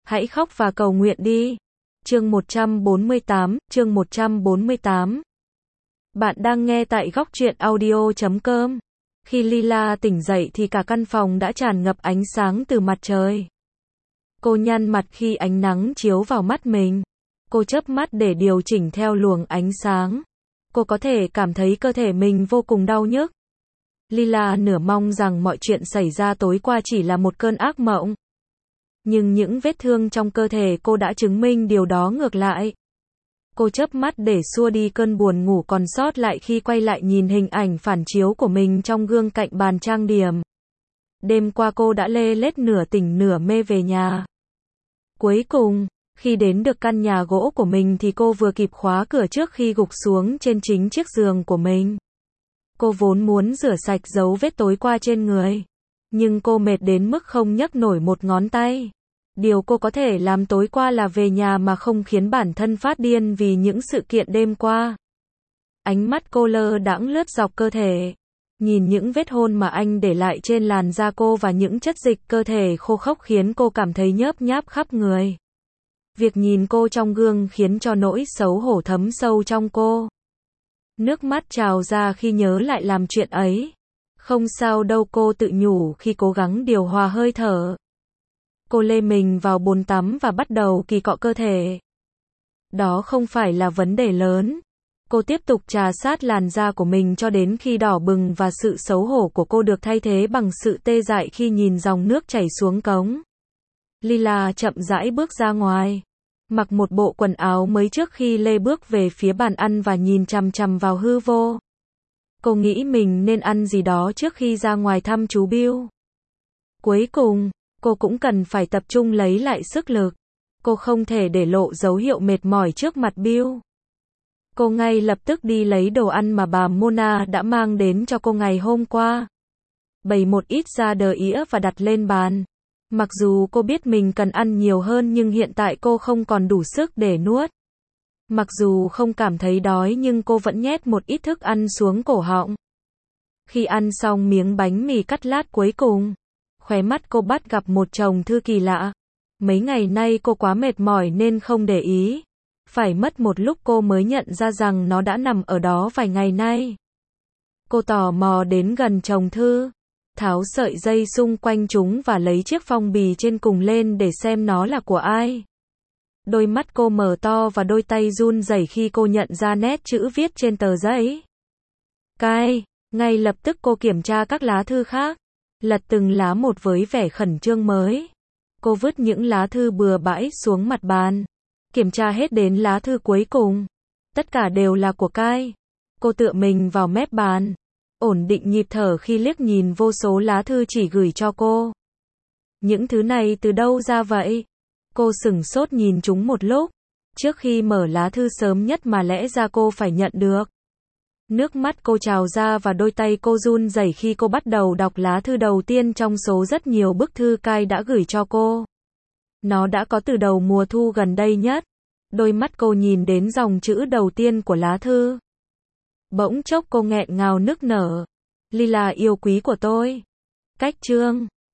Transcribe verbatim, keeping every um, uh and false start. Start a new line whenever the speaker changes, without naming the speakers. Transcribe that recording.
Hãy khóc và cầu nguyện đi. Chương một trăm bốn mươi tám, chương một trăm bốn mươi tám. Bạn đang nghe tại góc truyện audio chấm com. Khi Lila tỉnh dậy thì cả căn phòng đã tràn ngập ánh sáng từ mặt trời. Cô nhăn mặt khi ánh nắng chiếu vào mắt mình. Cô chớp mắt để điều chỉnh theo luồng ánh sáng. Cô có thể cảm thấy cơ thể mình vô cùng đau nhức. Lila nửa mong rằng mọi chuyện xảy ra tối qua chỉ là một cơn ác mộng. Nhưng những vết thương trong cơ thể cô đã chứng minh điều đó ngược lại. Cô chớp mắt để xua đi cơn buồn ngủ còn sót lại khi quay lại nhìn hình ảnh phản chiếu của mình trong gương cạnh bàn trang điểm. Đêm qua cô đã lê lết nửa tỉnh nửa mê về nhà. Cuối cùng, khi đến được căn nhà gỗ của mình thì cô vừa kịp khóa cửa trước khi gục xuống trên chính chiếc giường của mình. Cô vốn muốn rửa sạch dấu vết tối qua trên người. Nhưng cô mệt đến mức không nhấc nổi một ngón tay. Điều cô có thể làm tối qua là về nhà mà không khiến bản thân phát điên vì những sự kiện đêm qua. Ánh mắt cô lơ đãng lướt dọc cơ thể. Nhìn những vết hôn mà anh để lại trên làn da cô và những chất dịch cơ thể khô khốc khiến cô cảm thấy nhớp nháp khắp người. Việc nhìn cô trong gương khiến cho nỗi xấu hổ thấm sâu trong cô. Nước mắt trào ra khi nhớ lại làm chuyện ấy. Không sao đâu, cô tự nhủ khi cố gắng điều hòa hơi thở. Cô lê mình vào bồn tắm và bắt đầu kỳ cọ cơ thể. Đó không phải là vấn đề lớn. Cô tiếp tục trà sát làn da của mình cho đến khi đỏ bừng và sự xấu hổ của cô được thay thế bằng sự tê dại khi nhìn dòng nước chảy xuống cống. Lila chậm rãi bước ra ngoài. Mặc một bộ quần áo mới trước khi lê bước về phía bàn ăn và nhìn chằm chằm vào hư vô. Cô nghĩ mình nên ăn gì đó trước khi ra ngoài thăm chú Bill. Cuối cùng, cô cũng cần phải tập trung lấy lại sức lực. Cô không thể để lộ dấu hiệu mệt mỏi trước mặt Bill. Cô ngay lập tức đi lấy đồ ăn mà bà Mona đã mang đến cho cô ngày hôm qua. Bày một ít ra đờ ĩa và đặt lên bàn. Mặc dù cô biết mình cần ăn nhiều hơn nhưng hiện tại cô không còn đủ sức để nuốt. Mặc dù không cảm thấy đói nhưng cô vẫn nhét một ít thức ăn xuống cổ họng. Khi ăn xong miếng bánh mì cắt lát cuối cùng, khóe mắt cô bắt gặp một chồng thư kỳ lạ. Mấy ngày nay cô quá mệt mỏi nên không để ý. Phải mất một lúc cô mới nhận ra rằng nó đã nằm ở đó vài ngày nay. Cô tò mò đến gần chồng thư, tháo sợi dây xung quanh chúng và lấy chiếc phong bì trên cùng lên để xem nó là của ai. Đôi mắt cô mở to và đôi tay run rẩy khi cô nhận ra nét chữ viết trên tờ giấy. Cai, ngay lập tức cô kiểm tra các lá thư khác, lật từng lá một với vẻ khẩn trương mới. Cô vứt những lá thư bừa bãi xuống mặt bàn, kiểm tra hết đến lá thư cuối cùng. Tất cả đều là của Cai. Cô tựa mình vào mép bàn, ổn định nhịp thở khi liếc nhìn vô số lá thư chỉ gửi cho cô. Những thứ này từ đâu ra vậy? Cô sửng sốt nhìn chúng một lúc, trước khi mở lá thư sớm nhất mà lẽ ra cô phải nhận được. Nước mắt cô trào ra và đôi tay cô run rẩy khi cô bắt đầu đọc lá thư đầu tiên trong số rất nhiều bức thư Cai đã gửi cho cô. Nó đã có từ đầu mùa thu gần đây nhất. Đôi mắt cô nhìn đến dòng chữ đầu tiên của lá thư. Bỗng chốc cô nghẹn ngào nức nở. Lila yêu quý của tôi. Cách chương